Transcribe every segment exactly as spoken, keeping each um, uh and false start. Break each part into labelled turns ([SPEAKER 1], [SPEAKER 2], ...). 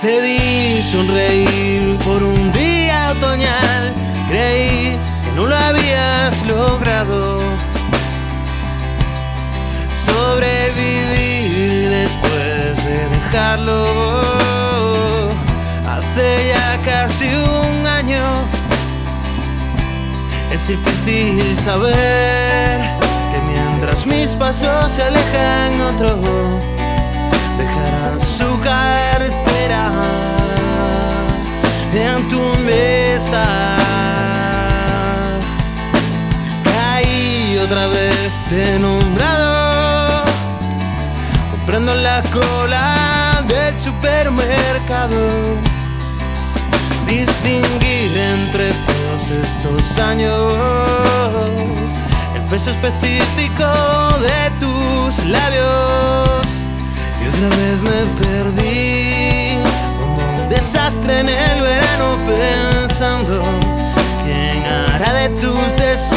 [SPEAKER 1] Te vi sonreír por un día otoñal. Creí que no lo habías logrado. Sobrevivir después de dejarlo. Hace ya casi un año. Es difícil saber que mientras mis pasos se alejan, otro dejará su cartera en tu mesa. Caí otra vez, te he nombrado, comprando la cola del supermercado. Distinguir entre todos estos años el peso específico de tus labios. Y otra vez me perdí como un desastre en el verano, pensando quién hará de tus deseos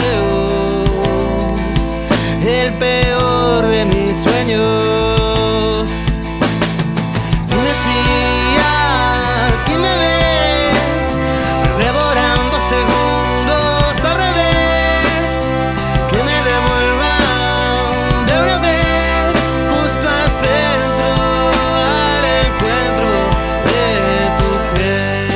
[SPEAKER 1] el peor de mis sueños. Dime si aquí me ves, devorando segundos al revés, que me devuelvan de una vez justo al centro, al encuentro de tu piel.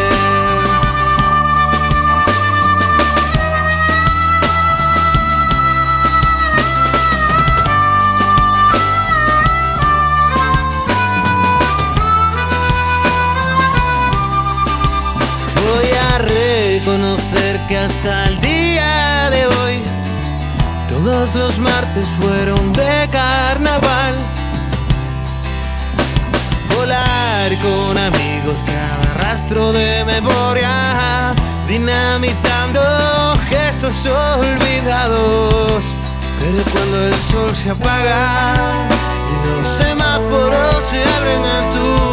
[SPEAKER 1] Voy a reconocer que hasta el día de hoy todos los martes fueron de carnaval. Volar con amigos, cada rastro de memoria, dinamitando gestos olvidados. Pero cuando el sol se apaga y los semáforos se abren a tu